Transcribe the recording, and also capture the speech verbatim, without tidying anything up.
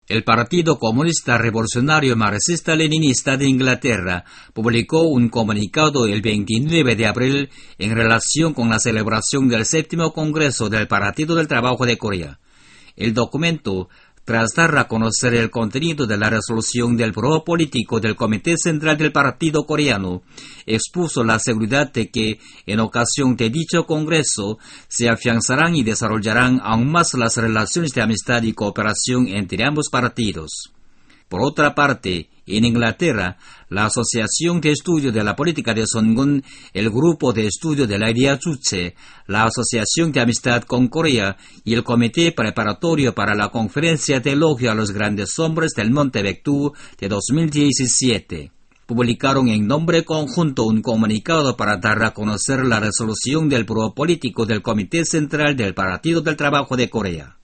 El Partido Comunista Revolucionario Marxista-Leninista de Inglaterra publicó un comunicado el veintinueve de abril en relación con la celebración del séptimo Congreso del Partido del Trabajo de Corea. El documento, tras dar a conocer el contenido de la resolución del Buró Político del Comité Central del Partido Coreano, expuso la seguridad de que, en ocasión de dicho Congreso, se afianzarán y desarrollarán aún más las relaciones de amistad y cooperación entre ambos partidos. Por otra parte, en Inglaterra, la Asociación de Estudio de la Política de Songun, el Grupo de Estudio de la Idea Juche, la Asociación de Amistad con Corea y el Comité Preparatorio para la Conferencia de Elogio a los Grandes Hombres del Monte Baekdu de dos mil diecisiete, publicaron en nombre conjunto un comunicado para dar a conocer la resolución del Buró Político del Comité Central del Partido del Trabajo de Corea.